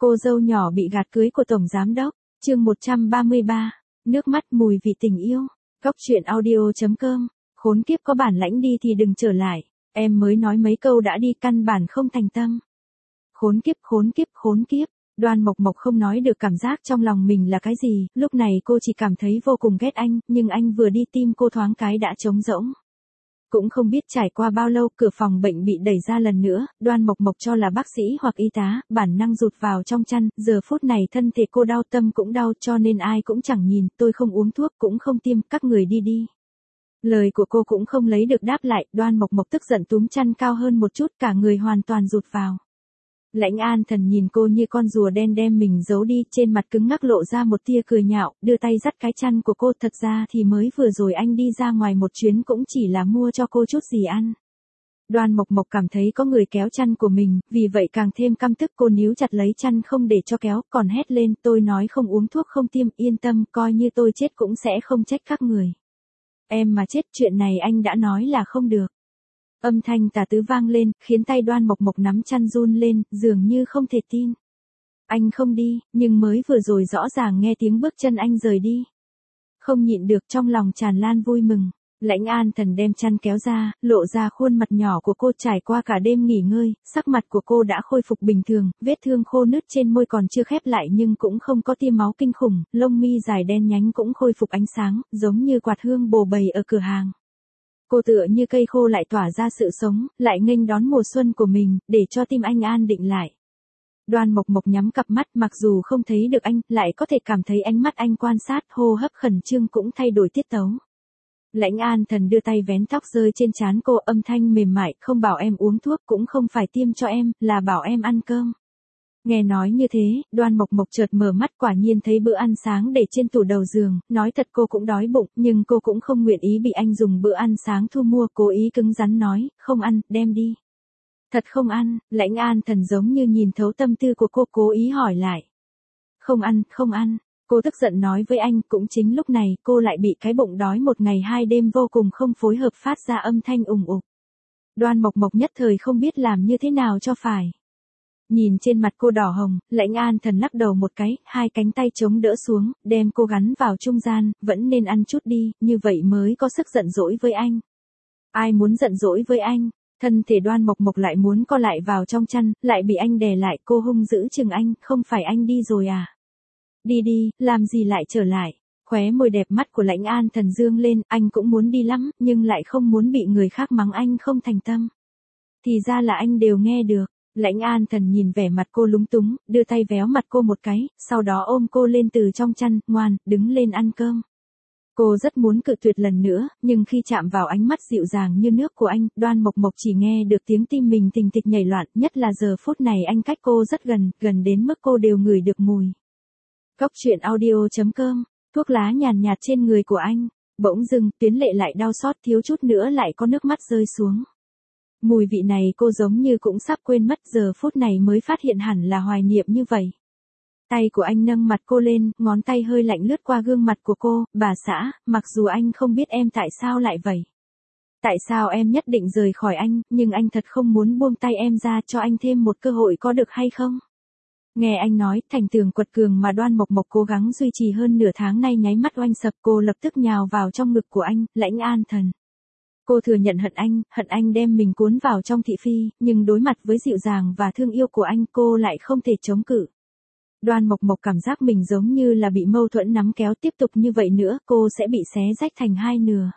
Cô dâu nhỏ bị gạt cưới của tổng giám đốc, chương 133, nước mắt mùi vị tình yêu. Góc truyện audio.com, khốn kiếp có bản lãnh đi thì đừng trở lại, em mới nói mấy câu đã đi căn bản không thành tâm. Khốn kiếp, khốn kiếp, khốn kiếp. Đoan Mộc Mộc không nói được cảm giác trong lòng mình là cái gì, lúc này cô chỉ cảm thấy vô cùng ghét anh, nhưng anh vừa đi tim cô thoáng cái đã trống rỗng. Cũng không biết trải qua bao lâu, cửa phòng bệnh bị đẩy ra lần nữa, Đoan Mộc Mộc cho là bác sĩ hoặc y tá, bản năng rụt vào trong chăn, giờ phút này thân thể cô đau, tâm cũng đau, cho nên ai cũng chẳng nhìn, tôi không uống thuốc cũng không tiêm, các người đi đi. Lời của cô cũng không lấy được đáp lại, Đoan Mộc Mộc tức giận túm chăn cao hơn một chút, cả người hoàn toàn rụt vào. Lãnh An Thần nhìn cô như con rùa đen đem mình giấu đi, trên mặt cứng ngắc lộ ra một tia cười nhạo, đưa tay dắt cái chăn của cô, thật ra thì mới vừa rồi anh đi ra ngoài một chuyến cũng chỉ là mua cho cô chút gì ăn. Đoan Mộc Mộc cảm thấy có người kéo chăn của mình, vì vậy càng thêm căm tức, cô níu chặt lấy chăn không để cho kéo, còn hét lên, tôi nói không uống thuốc không tiêm, yên tâm, coi như tôi chết cũng sẽ không trách các người. Em mà chết, chuyện này anh đã nói là không được. Âm thanh tà tứ vang lên, khiến tay Đoan Mộc Mộc nắm chăn run lên, dường như không thể tin. Anh không đi, nhưng mới vừa rồi rõ ràng nghe tiếng bước chân anh rời đi. Không nhịn được, trong lòng tràn lan vui mừng. Lãnh An Thần đem chăn kéo ra, lộ ra khuôn mặt nhỏ của cô. Trải qua cả đêm nghỉ ngơi, sắc mặt của cô đã khôi phục bình thường, vết thương khô nứt trên môi còn chưa khép lại nhưng cũng không có tia máu kinh khủng, lông mi dài đen nhánh cũng khôi phục ánh sáng, giống như quạt hương bồ bầy ở cửa hàng. Cô tựa như cây khô lại tỏa ra sự sống, lại nghênh đón mùa xuân của mình, để cho tim anh an định lại. Đoan Mộc Mộc nhắm cặp mắt, mặc dù không thấy được anh, lại có thể cảm thấy ánh mắt anh quan sát, hô hấp khẩn trương cũng thay đổi tiết tấu. Lãnh An Thần đưa tay vén tóc rơi trên trán cô, âm thanh mềm mại, không bảo em uống thuốc cũng không phải tiêm cho em, là bảo em ăn cơm. Nghe nói như thế, Đoan Mộc Mộc chợt mở mắt, quả nhiên thấy bữa ăn sáng để trên tủ đầu giường, nói thật cô cũng đói bụng, nhưng cô cũng không nguyện ý bị anh dùng bữa ăn sáng thu mua, cố ý cứng rắn nói, không ăn, đem đi. Thật không ăn, Lãnh An Thần giống như nhìn thấu tâm tư của cô, cố ý hỏi lại. Không ăn, không ăn, cô tức giận nói với anh, cũng chính lúc này, cô lại bị cái bụng đói một ngày hai đêm vô cùng không phối hợp phát ra âm thanh ùng ục. Đoan Mộc Mộc nhất thời không biết làm như thế nào cho phải. Nhìn trên mặt cô đỏ hồng, Lãnh An Thần lắc đầu một cái, hai cánh tay chống đỡ xuống, đem cô gắn vào trung gian, vẫn nên ăn chút đi, như vậy mới có sức giận dỗi với anh. Ai muốn giận dỗi với anh? Thân thể Đoan Mộc Mộc lại muốn co lại vào trong chăn, lại bị anh đè lại, cô hung dữ chừng anh, không phải anh đi rồi à? Đi đi, làm gì lại trở lại? Khóe môi đẹp mắt của Lãnh An Thần dương lên, anh cũng muốn đi lắm, nhưng lại không muốn bị người khác mắng anh không thành tâm. Thì ra là anh đều nghe được. Lãnh An Thần nhìn vẻ mặt cô lúng túng, đưa tay véo mặt cô một cái, sau đó ôm cô lên từ trong chăn, ngoan, đứng lên ăn cơm. Cô rất muốn cự tuyệt lần nữa, nhưng khi chạm vào ánh mắt dịu dàng như nước của anh, Đoan Mộc Mộc chỉ nghe được tiếng tim mình thình thịch nhảy loạn, nhất là giờ phút này anh cách cô rất gần, gần đến mức cô đều ngửi được mùi. Góc truyện audio.com, thuốc lá nhàn nhạt trên người của anh, bỗng dưng, Tuyến Lệ lại đau xót, thiếu chút nữa lại có nước mắt rơi xuống. Mùi vị này cô giống như cũng sắp quên mất, giờ phút này mới phát hiện hẳn là hoài niệm như vậy. Tay của anh nâng mặt cô lên, ngón tay hơi lạnh lướt qua gương mặt của cô, bà xã, mặc dù anh không biết em tại sao lại vậy. Tại sao em nhất định rời khỏi anh, nhưng anh thật không muốn buông tay em ra, cho anh thêm một cơ hội có được hay không? Nghe anh nói, thành tường quật cường mà Đoan Mộc Mộc cố gắng duy trì hơn nửa tháng nay nháy mắt oanh sập, cô lập tức nhào vào trong ngực của anh, Lãnh An Thần. Cô thừa nhận hận anh đem mình cuốn vào trong thị phi, nhưng đối mặt với dịu dàng và thương yêu của anh, cô lại không thể chống cự. Đoan Mộc Mộc cảm giác mình giống như là bị mâu thuẫn nắm kéo, tiếp tục như vậy nữa, cô sẽ bị xé rách thành hai nửa.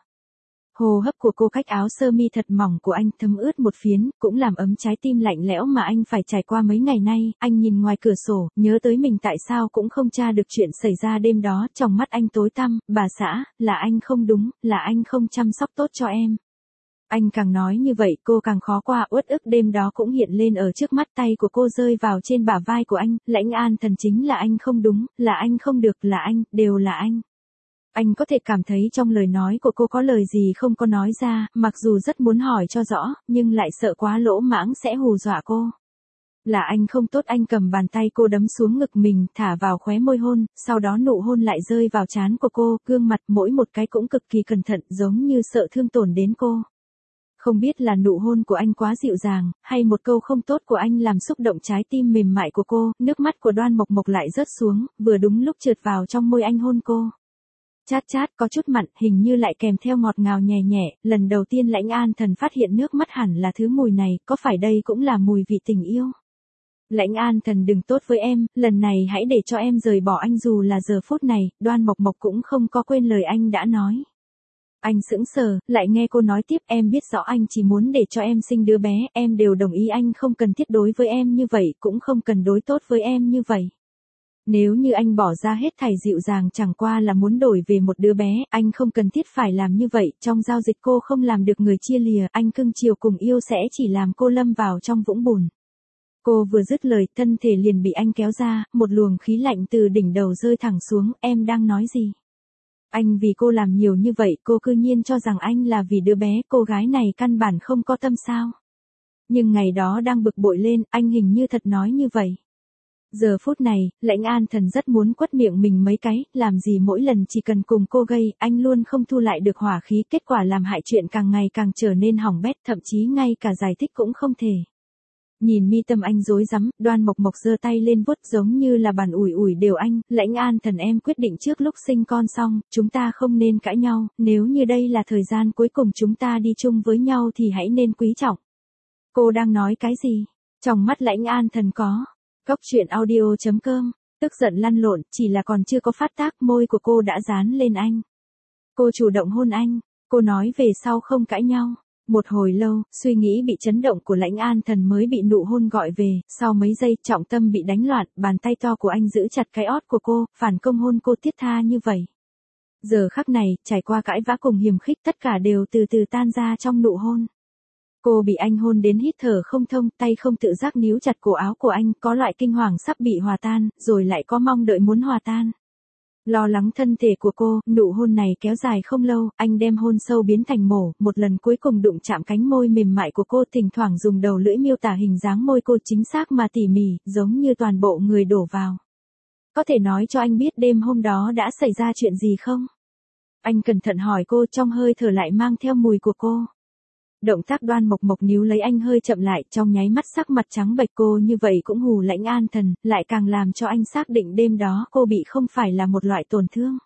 Hô hấp của cô cách áo sơ mi thật mỏng của anh thấm ướt một phiến, cũng làm ấm trái tim lạnh lẽo mà anh phải trải qua mấy ngày nay. Anh nhìn ngoài cửa sổ, nhớ tới mình tại sao cũng không tra được chuyện xảy ra đêm đó, trong mắt anh tối tăm, bà xã, là anh không đúng, là anh không chăm sóc tốt cho em. Anh càng nói như vậy cô càng khó qua, uất ức đêm đó cũng hiện lên ở trước mắt, tay của cô rơi vào trên bả vai của anh, Lãnh An Thần, chính là anh không đúng, là anh không được, là anh, đều là anh. Anh có thể cảm thấy trong lời nói của cô có lời gì không có nói ra, mặc dù rất muốn hỏi cho rõ, nhưng lại sợ quá lỗ mãng sẽ hù dọa cô. Là anh không tốt, anh cầm bàn tay cô đấm xuống ngực mình, thả vào khóe môi hôn, sau đó nụ hôn lại rơi vào trán của cô, gương mặt mỗi một cái cũng cực kỳ cẩn thận, giống như sợ thương tổn đến cô. Không biết là nụ hôn của anh quá dịu dàng, hay một câu không tốt của anh làm xúc động trái tim mềm mại của cô, nước mắt của Đoan Mộc Mộc lại rớt xuống, vừa đúng lúc trượt vào trong môi anh hôn cô. Chát chát có chút mặn, hình như lại kèm theo ngọt ngào nhẹ nhẹ, lần đầu tiên Lãnh An Thần phát hiện nước mắt hẳn là thứ mùi này, có phải đây cũng là mùi vị tình yêu? Lãnh An Thần đừng tốt với em, lần này hãy để cho em rời bỏ anh dù là giờ phút này, Đoan Mộc Mộc cũng không có quên lời anh đã nói. Anh sững sờ, lại nghe cô nói tiếp em biết rõ anh chỉ muốn để cho em sinh đứa bé, em đều đồng ý anh không cần thiết đối với em như vậy, cũng không cần đối tốt với em như vậy. Nếu như anh bỏ ra hết thảy dịu dàng chẳng qua là muốn đổi về một đứa bé, anh không cần thiết phải làm như vậy, trong giao dịch cô không làm được người chia lìa, anh cưng chiều cùng yêu sẽ chỉ làm cô lâm vào trong vũng bùn. Cô vừa dứt lời, thân thể liền bị anh kéo ra, một luồng khí lạnh từ đỉnh đầu rơi thẳng xuống, em đang nói gì? Anh vì cô làm nhiều như vậy, cô cư nhiên cho rằng anh là vì đứa bé, cô gái này căn bản không có tâm sao. Nhưng ngày đó đang bực bội lên, anh hình như thật nói như vậy. Giờ phút này, Lãnh An Thần rất muốn quất miệng mình mấy cái, làm gì mỗi lần chỉ cần cùng cô gây, anh luôn không thu lại được hỏa khí, kết quả làm hại chuyện càng ngày càng trở nên hỏng bét, thậm chí ngay cả giải thích cũng không thể. Nhìn mi tâm anh rối rắm, Đoan Mộc Mộc giơ tay lên vuốt giống như là bàn ủi ủi đều anh, Lãnh An Thần em quyết định trước lúc sinh con xong, chúng ta không nên cãi nhau, nếu như đây là thời gian cuối cùng chúng ta đi chung với nhau thì hãy nên quý trọng. Cô đang nói cái gì? Trong mắt Lãnh An Thần có. Góc truyện audio.com, tức giận lăn lộn, chỉ là còn chưa có phát tác, môi của cô đã dán lên anh. Cô chủ động hôn anh, cô nói về sau không cãi nhau. Một hồi lâu, suy nghĩ bị chấn động của Lãnh An Thần mới bị nụ hôn gọi về, sau mấy giây, trọng tâm bị đánh loạn, bàn tay to của anh giữ chặt cái ót của cô, phản công hôn cô thiết tha như vậy. Giờ khắc này, trải qua cãi vã cùng hiềm khích, tất cả đều từ từ tan ra trong nụ hôn. Cô bị anh hôn đến hít thở không thông, tay không tự giác níu chặt cổ áo của anh, có loại kinh hoàng sắp bị hòa tan, rồi lại có mong đợi muốn hòa tan. Lo lắng thân thể của cô, nụ hôn này kéo dài không lâu, anh đem hôn sâu biến thành mổ, một lần cuối cùng đụng chạm cánh môi mềm mại của cô, thỉnh thoảng dùng đầu lưỡi miêu tả hình dáng môi cô chính xác mà tỉ mỉ, giống như toàn bộ người đổ vào. Có thể nói cho anh biết đêm hôm đó đã xảy ra chuyện gì không? Anh cẩn thận hỏi cô, trong hơi thở lại mang theo mùi của cô. Động tác Đoan Mộc Mộc níu lấy anh hơi chậm lại, trong nháy mắt sắc mặt trắng bệch, cô như vậy cũng hù Lãnh An Thần, lại càng làm cho anh xác định đêm đó cô bị không phải là một loại tổn thương.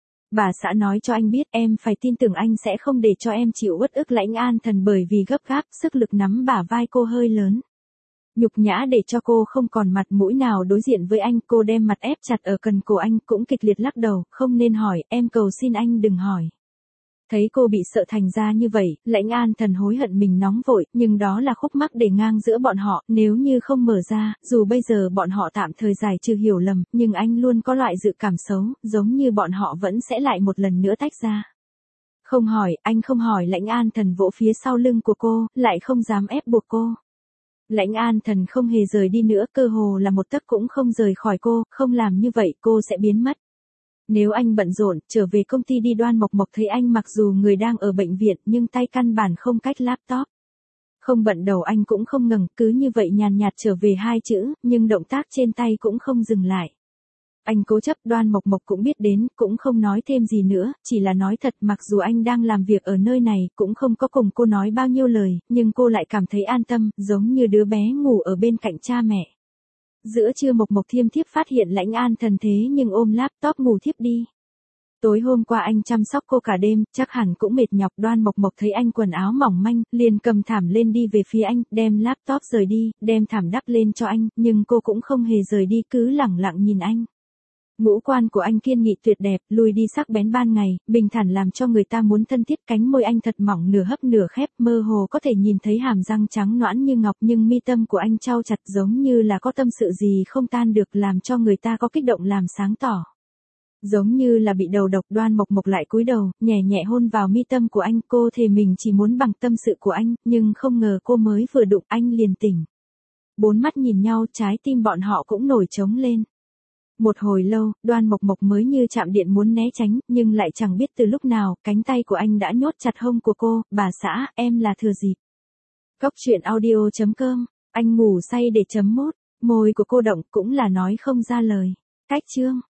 Bà xã nói cho anh biết em phải tin tưởng anh sẽ không để cho em chịu uất ức. Lãnh An Thần bởi vì gấp gáp, sức lực nắm bả vai cô hơi lớn. Nhục nhã để cho cô không còn mặt mũi nào đối diện với anh, cô đem mặt ép chặt ở cần cổ anh, cũng kịch liệt lắc đầu, không nên hỏi, em cầu xin anh đừng hỏi. Thấy cô bị sợ thành ra như vậy, Lãnh An Thần hối hận mình nóng vội, nhưng đó là khúc mắc để ngang giữa bọn họ, nếu như không mở ra, dù bây giờ bọn họ tạm thời giải trừ hiểu lầm, nhưng anh luôn có loại dự cảm xấu, giống như bọn họ vẫn sẽ lại một lần nữa tách ra. Không hỏi, anh không hỏi. Lãnh An Thần vỗ phía sau lưng của cô, lại không dám ép buộc cô. Lãnh An Thần không hề rời đi nữa, cơ hồ là một tấc cũng không rời khỏi cô, không làm như vậy cô sẽ biến mất. Nếu anh bận rộn, trở về công ty đi. Đoan Mộc Mộc thấy anh mặc dù người đang ở bệnh viện nhưng tay căn bản không cách laptop. Không bận đầu anh cũng không ngừng, cứ như vậy nhàn nhạt trở về hai chữ, nhưng động tác trên tay cũng không dừng lại. Anh cố chấp, Đoan Mộc Mộc cũng biết đến, cũng không nói thêm gì nữa, chỉ là nói thật mặc dù anh đang làm việc ở nơi này, cũng không có cùng cô nói bao nhiêu lời, nhưng cô lại cảm thấy an tâm, giống như đứa bé ngủ ở bên cạnh cha mẹ. Giữa trưa Mộc Mộc thiêm thiếp phát hiện Lãnh An Thần thế nhưng ôm laptop ngủ thiếp đi. Tối hôm qua anh chăm sóc cô cả đêm, chắc hẳn cũng mệt nhọc. Đoan Mộc Mộc thấy anh quần áo mỏng manh, liền cầm thảm lên đi về phía anh, đem laptop rời đi, đem thảm đắp lên cho anh, nhưng cô cũng không hề rời đi, cứ lẳng lặng nhìn anh. Ngũ quan của anh kiên nghị tuyệt đẹp, lùi đi sắc bén ban ngày, bình thản làm cho người ta muốn thân thiết. Cánh môi anh thật mỏng nửa hấp nửa khép, mơ hồ có thể nhìn thấy hàm răng trắng nõn như ngọc, nhưng mi tâm của anh trao chặt giống như là có tâm sự gì không tan được, làm cho người ta có kích động làm sáng tỏ. Giống như là bị đầu độc. Đoan Mộc Mộc lại cúi đầu, nhẹ nhẹ hôn vào mi tâm của anh, cô thề mình chỉ muốn bằng tâm sự của anh, nhưng không ngờ cô mới vừa đụng anh liền tỉnh. Bốn mắt nhìn nhau, trái tim bọn họ cũng nổi trống lên. Một hồi lâu, Đoan Mộc Mộc mới như chạm điện muốn né tránh, nhưng lại chẳng biết từ lúc nào, cánh tay của anh đã nhốt chặt hông của cô. Bà xã, em là thừa dịp. Góc truyện audio.com, anh ngủ say để chấm mốt, môi của cô động cũng là nói không ra lời. Cách chương.